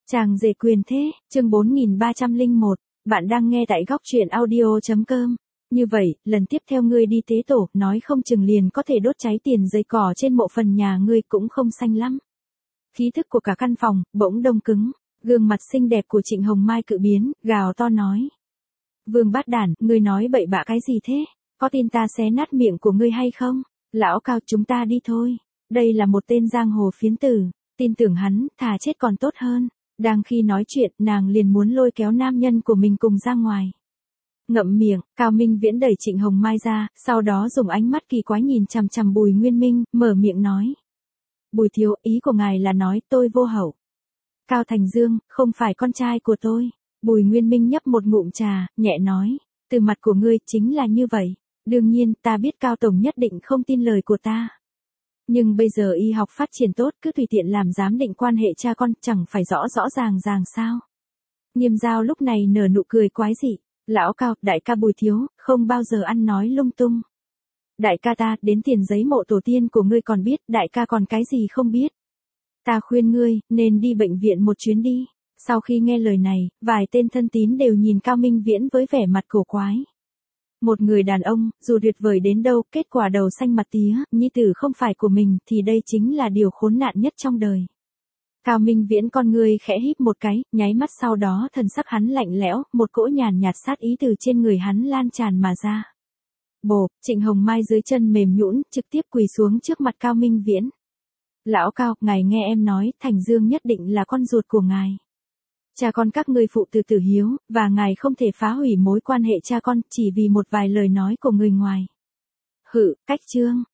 Chàng rể quyền thế, chương 4301, bạn đang nghe tại góc truyện audio.com. Như vậy, lần tiếp theo ngươi đi tế tổ, nói không chừng liền có thể đốt cháy tiền giấy cỏ trên mộ phần nhà ngươi cũng không xanh lắm. Khí thức của cả căn phòng, bỗng đông cứng, gương mặt xinh đẹp của Trịnh Hồng Mai cự biến, gào to nói. Vương bát đản, ngươi nói bậy bạ cái gì thế? Có tin ta xé nát miệng của ngươi hay không? Lão Cao, chúng ta đi thôi. Đây là một tên giang hồ phiến tử, tin tưởng hắn, thà chết còn tốt hơn. Đang khi nói chuyện, nàng liền muốn lôi kéo nam nhân của mình cùng ra ngoài. Ngậm miệng, Cao Minh Viễn đẩy Trịnh Hồng Mai ra, sau đó dùng ánh mắt kỳ quái nhìn chằm chằm Bùi Nguyên Minh, mở miệng nói. Bùi thiếu, ý của ngài là nói tôi vô hậu. Cao Thành Dương, không phải con trai của tôi. Bùi Nguyên Minh nhấp một ngụm trà, nhẹ nói. Từ mặt của ngươi chính là như vậy. Đương nhiên, ta biết Cao Tổng nhất định không tin lời của ta. Nhưng bây giờ y học phát triển tốt, cứ tùy tiện làm giám định quan hệ cha con, chẳng phải rõ ràng sao. Nghiêm Giao lúc này nở nụ cười quái dị. Lão Cao, đại ca Bùi thiếu, không bao giờ ăn nói lung tung. Đại ca ta, đến tiền giấy mộ tổ tiên của ngươi còn biết, đại ca còn cái gì không biết. Ta khuyên ngươi, nên đi bệnh viện một chuyến đi. Sau khi nghe lời này, vài tên thân tín đều nhìn Cao Minh Viễn với vẻ mặt cổ quái. Một người đàn ông, dù tuyệt vời đến đâu, kết quả đầu xanh mặt tía, nhi tử không phải của mình, thì đây chính là điều khốn nạn nhất trong đời. Cao Minh Viễn con ngươi khẽ híp một cái, nháy mắt sau đó thần sắc hắn lạnh lẽo, một cỗ nhàn nhạt sát ý từ trên người hắn lan tràn mà ra. Bộp, Trịnh Hồng Mai dưới chân mềm nhũn, trực tiếp quỳ xuống trước mặt Cao Minh Viễn. Lão Cao, ngài nghe em nói, Thành Dương nhất định là con ruột của ngài. Cha con các ngươi phụ tử tử hiếu, và ngài không thể phá hủy mối quan hệ cha con chỉ vì một vài lời nói của người ngoài. Hự, cách trương,